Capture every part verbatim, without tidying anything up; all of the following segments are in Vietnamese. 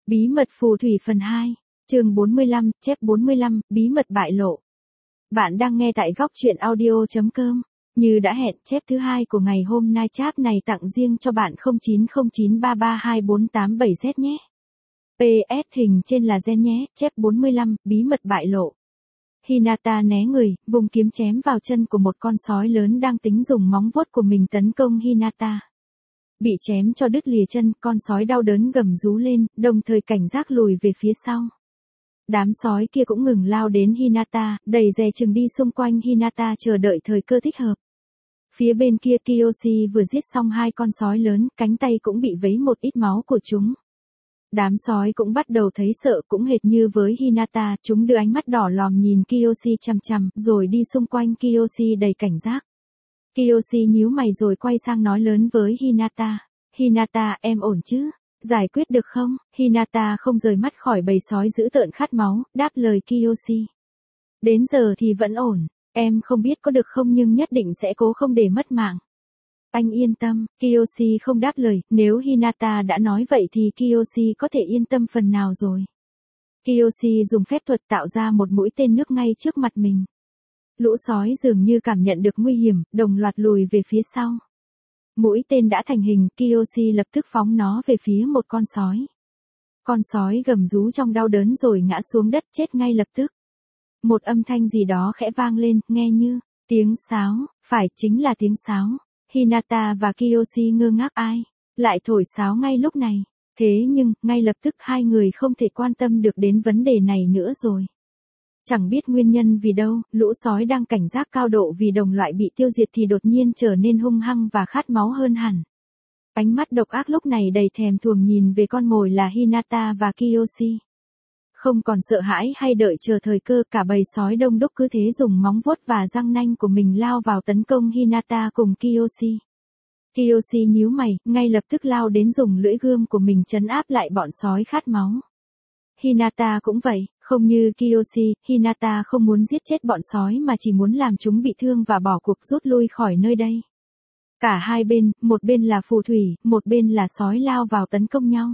Bí mật phù thủy phần hai, chương bốn mươi lăm, chép bốn mươi lăm, bí mật bại lộ. Bạn đang nghe tại góc truyện audio chấm com. Như đã hẹn, chép thứ hai của ngày hôm nay chap này tặng riêng cho bạn không chín không chín ba ba hai bốn tám bảy Z nhé. pê ét hình trên là gen nhé, chép bốn mươi lăm, bí mật bại lộ. Hinata né người, vùng kiếm chém vào chân của một con sói lớn đang tính dùng móng vuốt của mình tấn công Hinata. Bị chém cho đứt lìa chân, con sói đau đớn gầm rú lên, đồng thời cảnh giác lùi về phía sau. Đám sói kia cũng ngừng lao đến Hinata, đầy dè chừng đi xung quanh Hinata chờ đợi thời cơ thích hợp. Phía bên kia Kiyoshi vừa giết xong hai con sói lớn, cánh tay cũng bị vấy một ít máu của chúng. Đám sói cũng bắt đầu thấy sợ, cũng hệt như với Hinata, chúng đưa ánh mắt đỏ lòm nhìn Kiyoshi chằm chằm, rồi đi xung quanh Kiyoshi đầy cảnh giác. Kiyoshi nhíu mày rồi quay sang nói lớn với Hinata. Hinata, em ổn chứ? Giải quyết được không? Hinata không rời mắt khỏi bầy sói dữ tợn khát máu, đáp lời Kiyoshi. Đến giờ thì vẫn ổn, em không biết có được không nhưng nhất định sẽ cố không để mất mạng. Anh yên tâm, Kiyoshi không đáp lời, nếu Hinata đã nói vậy thì Kiyoshi có thể yên tâm phần nào rồi. Kiyoshi dùng phép thuật tạo ra một mũi tên nước ngay trước mặt mình. Lũ sói dường như cảm nhận được nguy hiểm, đồng loạt lùi về phía sau. Mũi tên đã thành hình, Kiyoshi lập tức phóng nó về phía một con sói. Con sói gầm rú trong đau đớn rồi ngã xuống đất chết ngay lập tức. Một âm thanh gì đó khẽ vang lên, nghe như tiếng sáo, phải chính là tiếng sáo. Hinata và Kiyoshi ngơ ngác ai, lại thổi sáo ngay lúc này. Thế nhưng, ngay lập tức hai người không thể quan tâm được đến vấn đề này nữa rồi. Chẳng biết nguyên nhân vì đâu, lũ sói đang cảnh giác cao độ vì đồng loại bị tiêu diệt thì đột nhiên trở nên hung hăng và khát máu hơn hẳn. Ánh mắt độc ác lúc này đầy thèm thuồng nhìn về con mồi là Hinata và Kiyoshi. Không còn sợ hãi hay đợi chờ thời cơ, cả bầy sói đông đúc cứ thế dùng móng vuốt và răng nanh của mình lao vào tấn công Hinata cùng Kiyoshi. Kiyoshi nhíu mày, ngay lập tức lao đến dùng lưỡi gươm của mình trấn áp lại bọn sói khát máu. Hinata cũng vậy, không như Kiyoshi, Hinata không muốn giết chết bọn sói mà chỉ muốn làm chúng bị thương và bỏ cuộc rút lui khỏi nơi đây. Cả hai bên, một bên là phù thủy, một bên là sói lao vào tấn công nhau.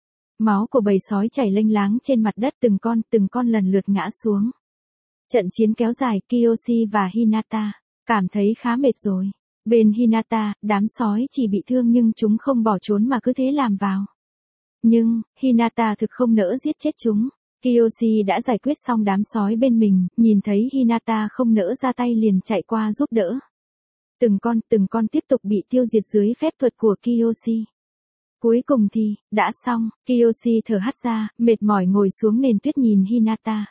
Máu của bầy sói chảy lênh láng trên mặt đất, từng con, từng con lần lượt ngã xuống. Trận chiến kéo dài, Kiyoshi và Hinata cảm thấy khá mệt rồi. Bên Hinata, đám sói chỉ bị thương nhưng chúng không bỏ trốn mà cứ thế làm vào. Nhưng, Hinata thực không nỡ giết chết chúng. Kiyoshi đã giải quyết xong đám sói bên mình, nhìn thấy Hinata không nỡ ra tay liền chạy qua giúp đỡ. Từng con, từng con tiếp tục bị tiêu diệt dưới phép thuật của Kiyoshi. Cuối cùng thì, đã xong, Kiyoshi thở hắt ra, mệt mỏi ngồi xuống nền tuyết nhìn Hinata.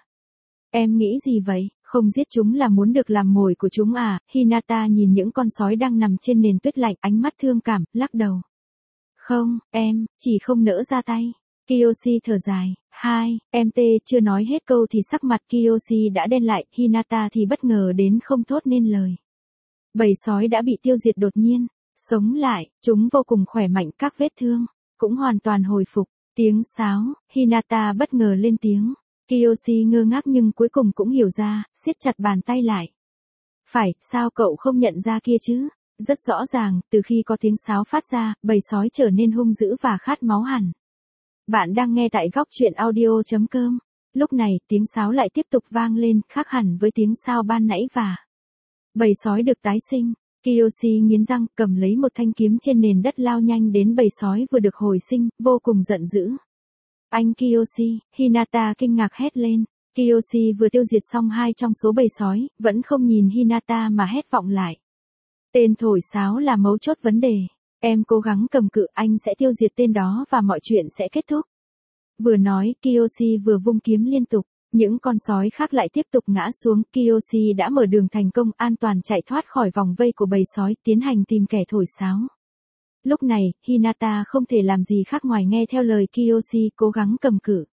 Em nghĩ gì vậy, không giết chúng là muốn được làm mồi của chúng à? Hinata nhìn những con sói đang nằm trên nền tuyết lạnh, ánh mắt thương cảm, lắc đầu. Không, em, chỉ không nỡ ra tay. Kiyoshi thở dài. Hai, em tê chưa nói hết câu thì sắc mặt Kiyoshi đã đen lại, Hinata thì bất ngờ đến không thốt nên lời. Bầy sói đã bị tiêu diệt đột nhiên, sống lại, chúng vô cùng khỏe mạnh, các vết thương cũng hoàn toàn hồi phục. Tiếng sáo, Hinata bất ngờ lên tiếng. Kiyoshi ngơ ngác nhưng cuối cùng cũng hiểu ra, siết chặt bàn tay lại. Phải, sao cậu không nhận ra kia chứ? Rất rõ ràng, từ khi có tiếng sáo phát ra, bầy sói trở nên hung dữ và khát máu hẳn. Bạn đang nghe tại góc truyện audio chấm com. Lúc này, tiếng sáo lại tiếp tục vang lên, khác hẳn với tiếng sao ban nãy và bầy sói được tái sinh. Kiyoshi nghiến răng, cầm lấy một thanh kiếm trên nền đất lao nhanh đến bầy sói vừa được hồi sinh, vô cùng giận dữ. Anh Kiyoshi, Hinata kinh ngạc hét lên. Kiyoshi vừa tiêu diệt xong hai trong số bầy sói, vẫn không nhìn Hinata mà hét vọng lại. Tên thổi sáo là mấu chốt vấn đề. Em cố gắng cầm cự, anh sẽ tiêu diệt tên đó và mọi chuyện sẽ kết thúc. Vừa nói, Kiyoshi vừa vung kiếm liên tục. Những con sói khác lại tiếp tục ngã xuống. Kiyoshi đã mở đường thành công, an toàn chạy thoát khỏi vòng vây của bầy sói, tiến hành tìm kẻ thổi sáo. Lúc này, Hinata không thể làm gì khác ngoài nghe theo lời Kiyoshi, cố gắng cầm cự.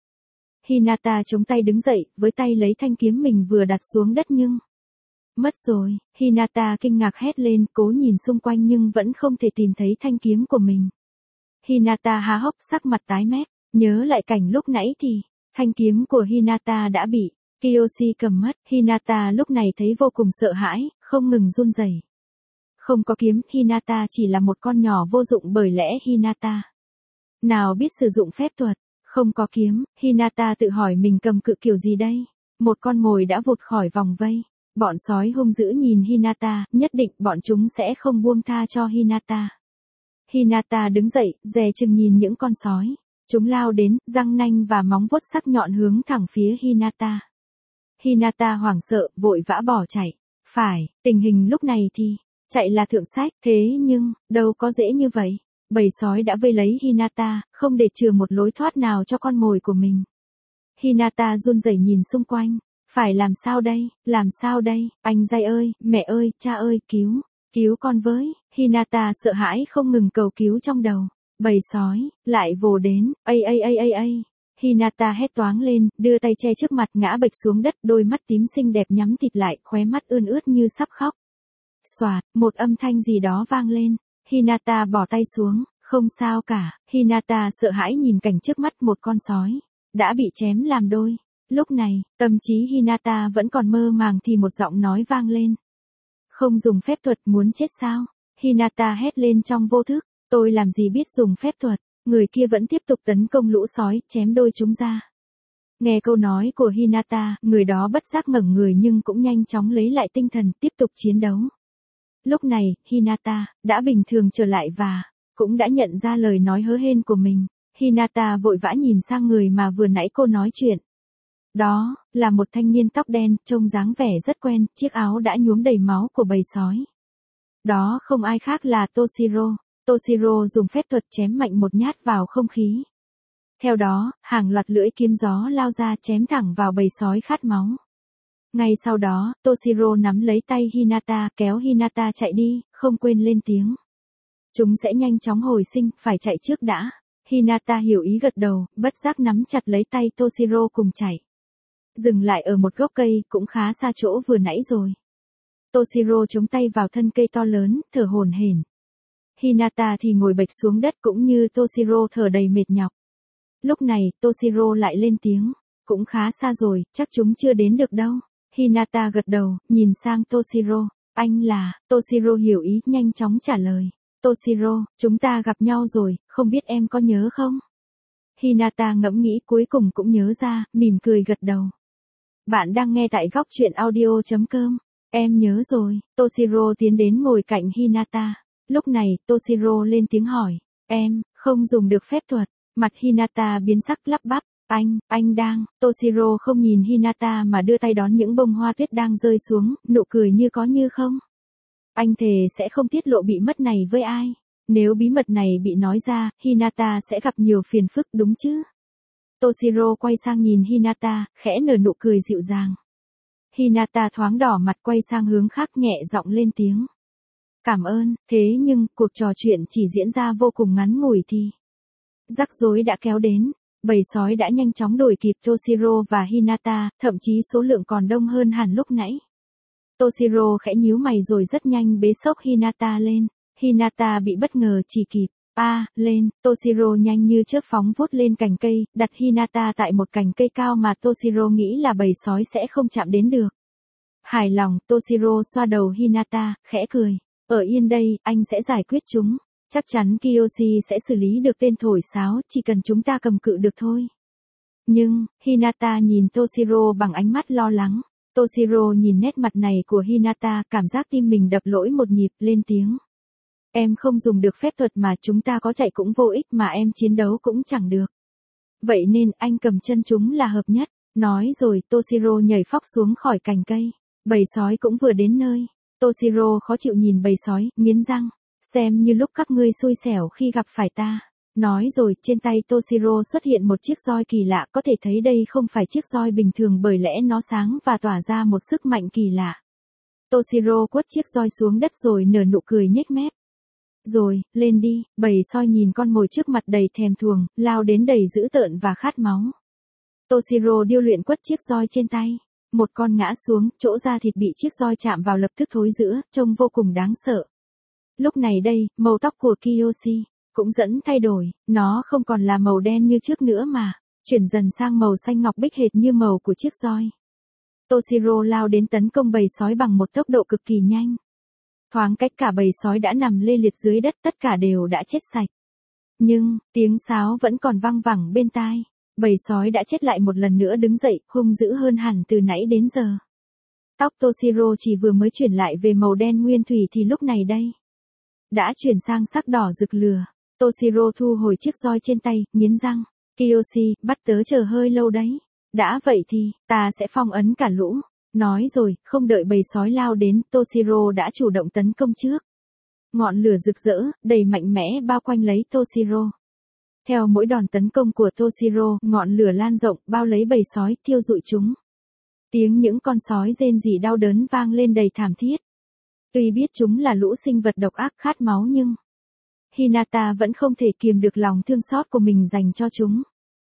Hinata chống tay đứng dậy, với tay lấy thanh kiếm mình vừa đặt xuống đất nhưng... Mất rồi, Hinata kinh ngạc hét lên, cố nhìn xung quanh nhưng vẫn không thể tìm thấy thanh kiếm của mình. Hinata há hốc, sắc mặt tái mét, nhớ lại cảnh lúc nãy thì, thanh kiếm của Hinata đã bị Kiyoshi cầm mất. Hinata lúc này thấy vô cùng sợ hãi, không ngừng run rẩy. Không có kiếm, Hinata chỉ là một con nhỏ vô dụng, bởi lẽ Hinata nào biết sử dụng phép thuật, Không có kiếm, Hinata tự hỏi mình cầm cự kiểu gì đây? Một con mồi đã vụt khỏi vòng vây. Bọn sói hung dữ nhìn Hinata, nhất định bọn chúng sẽ không buông tha cho Hinata. Hinata đứng dậy, dè chừng nhìn những con sói. Chúng lao đến, răng nanh và móng vuốt sắc nhọn hướng thẳng phía Hinata. Hinata hoảng sợ, vội vã bỏ chạy. Phải, tình hình lúc này thì, chạy là thượng sách, thế nhưng, đâu có dễ như vậy. Bầy sói đã vây lấy Hinata, không để chừa một lối thoát nào cho con mồi của mình. Hinata run rẩy nhìn xung quanh. Phải làm sao đây, làm sao đây, anh dai ơi, mẹ ơi, cha ơi, cứu, cứu con với. Hinata sợ hãi không ngừng cầu cứu trong đầu. Bầy sói, lại vồ đến, ây ây ây ây ây. Hinata hét toáng lên, đưa tay che trước mặt ngã bệch xuống đất, đôi mắt tím xinh đẹp nhắm thịt lại, khóe mắt ươn ướt như sắp khóc. Xoạt, một âm thanh gì đó vang lên. Hinata bỏ tay xuống, không sao cả. Hinata sợ hãi nhìn cảnh trước mắt, một con sói đã bị chém làm đôi. Lúc này, tâm trí Hinata vẫn còn mơ màng thì một giọng nói vang lên. Không dùng phép thuật, muốn chết sao? Hinata hét lên trong vô thức. Tôi làm gì biết dùng phép thuật. Người kia vẫn tiếp tục tấn công lũ sói, chém đôi chúng ra. Nghe câu nói của Hinata, người đó bất giác ngẩng người nhưng cũng nhanh chóng lấy lại tinh thần, tiếp tục chiến đấu. Lúc này, Hinata đã bình thường trở lại và cũng đã nhận ra lời nói hớ hênh của mình. Hinata vội vã nhìn sang người mà vừa nãy cô nói chuyện. Đó là một thanh niên tóc đen, trông dáng vẻ rất quen, chiếc áo đã nhuốm đầy máu của bầy sói. Đó không ai khác là Toshiro. Toshiro dùng phép thuật chém mạnh một nhát vào không khí. Theo đó, hàng loạt lưỡi kiếm gió lao ra chém thẳng vào bầy sói khát máu. Ngay sau đó, Toshiro nắm lấy tay Hinata, kéo Hinata chạy đi, không quên lên tiếng. Chúng sẽ nhanh chóng hồi sinh, phải chạy trước đã. Hinata hiểu ý gật đầu, bất giác nắm chặt lấy tay Toshiro cùng chạy. Dừng lại ở một gốc cây, cũng khá xa chỗ vừa nãy rồi. Toshiro chống tay vào thân cây to lớn, thở hổn hển. Hinata thì ngồi bệt xuống đất cũng như Toshiro thở đầy mệt nhọc. Lúc này, Toshiro lại lên tiếng. Cũng khá xa rồi, chắc chúng chưa đến được đâu. Hinata gật đầu, nhìn sang Toshiro. Anh là, Toshiro hiểu ý, nhanh chóng trả lời. Toshiro, chúng ta gặp nhau rồi, không biết em có nhớ không? Hinata ngẫm nghĩ cuối cùng cũng nhớ ra, mỉm cười gật đầu. Bạn đang nghe tại góc truyện audio chấm com. Em nhớ rồi, Toshiro tiến đến ngồi cạnh Hinata. Lúc này, Toshiro lên tiếng hỏi. Em, không dùng được phép thuật. Mặt Hinata biến sắc lắp bắp. Anh, anh đang, Toshiro không nhìn Hinata mà đưa tay đón những bông hoa tuyết đang rơi xuống, nụ cười như có như không. Anh thề sẽ không tiết lộ bí mật này với ai. Nếu bí mật này bị nói ra, Hinata sẽ gặp nhiều phiền phức đúng chứ? Toshiro quay sang nhìn Hinata, khẽ nở nụ cười dịu dàng. Hinata thoáng đỏ mặt quay sang hướng khác nhẹ giọng lên tiếng. Cảm ơn, thế nhưng, cuộc trò chuyện chỉ diễn ra vô cùng ngắn ngủi thì. Rắc rối đã kéo đến. Bầy sói đã nhanh chóng đuổi kịp Toshiro và Hinata, thậm chí số lượng còn đông hơn hẳn lúc nãy. Toshiro khẽ nhíu mày rồi rất nhanh bế xốc Hinata lên. Hinata bị bất ngờ chỉ kịp. A, à, lên, Toshiro nhanh như chớp phóng vút lên cành cây, đặt Hinata tại một cành cây cao mà Toshiro nghĩ là bầy sói sẽ không chạm đến được. Hài lòng, Toshiro xoa đầu Hinata, khẽ cười. Ở yên đây, anh sẽ giải quyết chúng. Chắc chắn Kiyoshi sẽ xử lý được tên thổi sáo, chỉ cần chúng ta cầm cự được thôi. Nhưng, Hinata nhìn Toshiro bằng ánh mắt lo lắng. Toshiro nhìn nét mặt này của Hinata, cảm giác tim mình đập lỗi một nhịp, lên tiếng. Em không dùng được phép thuật mà chúng ta có chạy cũng vô ích mà em chiến đấu cũng chẳng được. Vậy nên anh cầm chân chúng là hợp nhất. Nói rồi Toshiro nhảy phóc xuống khỏi cành cây. Bầy sói cũng vừa đến nơi. Toshiro khó chịu nhìn bầy sói, nghiến răng. Xem như lúc các ngươi xui xẻo khi gặp phải ta. Nói rồi, trên tay Toshiro xuất hiện một chiếc roi kỳ lạ, có thể thấy đây không phải chiếc roi bình thường bởi lẽ nó sáng và tỏa ra một sức mạnh kỳ lạ. Toshiro quất chiếc roi xuống đất rồi nở nụ cười nhếch mép. Rồi, lên đi, bầy sói nhìn con mồi trước mặt đầy thèm thuồng, lao đến đầy dữ tợn và khát máu. Toshiro điêu luyện quất chiếc roi trên tay. Một con ngã xuống, chỗ da thịt bị chiếc roi chạm vào lập tức thối rữa, trông vô cùng đáng sợ. Lúc này đây, màu tóc của Kiyoshi cũng dẫn thay đổi, nó không còn là màu đen như trước nữa mà chuyển dần sang màu xanh ngọc bích hệt như màu của chiếc roi. Toshiro lao đến tấn công bầy sói bằng một tốc độ cực kỳ nhanh. Thoáng cách cả bầy sói đã nằm lê liệt dưới đất, tất cả đều đã chết sạch. Nhưng, tiếng sáo vẫn còn vang vẳng bên tai. Bầy sói đã chết lại một lần nữa đứng dậy, hung dữ hơn hẳn từ nãy đến giờ. Tóc Toshiro chỉ vừa mới chuyển lại về màu đen nguyên thủy thì lúc này đây đã chuyển sang sắc đỏ rực lửa. Toshiro thu hồi chiếc roi trên tay, nghiến răng. Kiyoshi, bắt tớ chờ hơi lâu đấy. Đã vậy thì, ta sẽ phong ấn cả lũ. Nói rồi, không đợi bầy sói lao đến, Toshiro đã chủ động tấn công trước. Ngọn lửa rực rỡ, đầy mạnh mẽ bao quanh lấy Toshiro. Theo mỗi đòn tấn công của Toshiro, ngọn lửa lan rộng, bao lấy bầy sói, thiêu rụi chúng. Tiếng những con sói rên rỉ đau đớn vang lên đầy thảm thiết. Tuy biết chúng là lũ sinh vật độc ác khát máu nhưng Hinata vẫn không thể kiềm được lòng thương xót của mình dành cho chúng.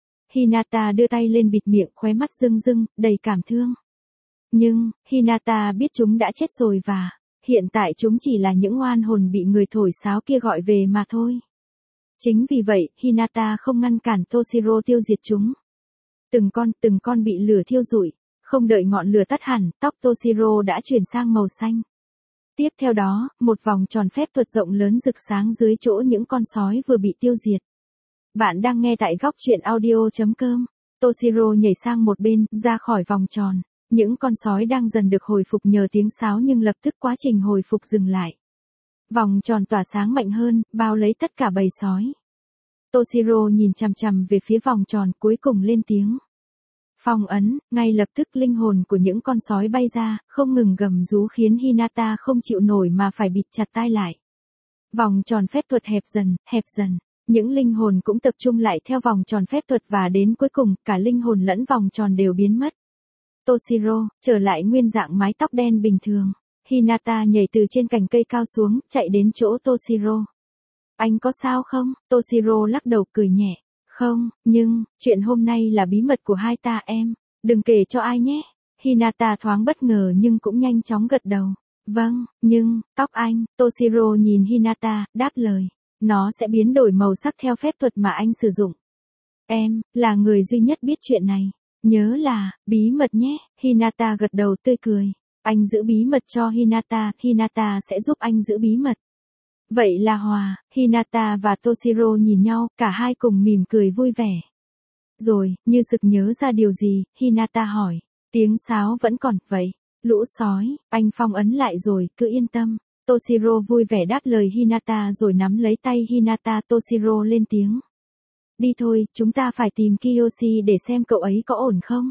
Hinata đưa tay lên bịt miệng, khóe mắt rưng rưng, đầy cảm thương. Nhưng, Hinata biết chúng đã chết rồi và hiện tại chúng chỉ là những oan hồn bị người thổi sáo kia gọi về mà thôi. Chính vì vậy, Hinata không ngăn cản Toshiro tiêu diệt chúng. Từng con, từng con bị lửa thiêu rụi. Không đợi ngọn lửa tắt hẳn, tóc Toshiro đã chuyển sang màu xanh. Tiếp theo đó, một vòng tròn phép thuật rộng lớn rực sáng dưới chỗ những con sói vừa bị tiêu diệt. Bạn đang nghe tại góc truyện audio chấm com. Toshiro nhảy sang một bên, ra khỏi vòng tròn. Những con sói đang dần được hồi phục nhờ tiếng sáo nhưng lập tức quá trình hồi phục dừng lại. Vòng tròn tỏa sáng mạnh hơn, bao lấy tất cả bầy sói. Toshiro nhìn chằm chằm về phía vòng tròn, cuối cùng lên tiếng. Phong ấn, ngay lập tức linh hồn của những con sói bay ra, không ngừng gầm rú khiến Hinata không chịu nổi mà phải bịt chặt tai lại. Vòng tròn phép thuật hẹp dần, hẹp dần. Những linh hồn cũng tập trung lại theo vòng tròn phép thuật và đến cuối cùng, cả linh hồn lẫn vòng tròn đều biến mất. Toshiro, trở lại nguyên dạng mái tóc đen bình thường. Hinata nhảy từ trên cành cây cao xuống, chạy đến chỗ Toshiro. Anh có sao không? Toshiro lắc đầu cười nhẹ. Không, nhưng, chuyện hôm nay là bí mật của hai ta em. Đừng kể cho ai nhé. Hinata thoáng bất ngờ nhưng cũng nhanh chóng gật đầu. Vâng, nhưng, tóc anh, Toshiro nhìn Hinata, đáp lời. Nó sẽ biến đổi màu sắc theo phép thuật mà anh sử dụng. Em, là người duy nhất biết chuyện này. Nhớ là, bí mật nhé. Hinata gật đầu tươi cười. Anh giữ bí mật cho Hinata, Hinata sẽ giúp anh giữ bí mật. Vậy là hòa, Hinata và Toshiro nhìn nhau, cả hai cùng mỉm cười vui vẻ. Rồi, như sực nhớ ra điều gì, Hinata hỏi. Tiếng sáo vẫn còn, vậy. Lũ sói, anh phong ấn lại rồi, cứ yên tâm. Toshiro vui vẻ đáp lời Hinata rồi nắm lấy tay Hinata. Toshiro lên tiếng. Đi thôi, chúng ta phải tìm Kiyoshi để xem cậu ấy có ổn không.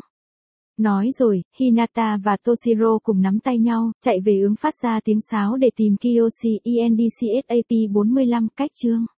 Nói rồi, Hinata và Toshiro cùng nắm tay nhau, chạy về hướng phát ra tiếng sáo để tìm Kiyoshi. E N D C S A P bốn mươi lăm cách chương.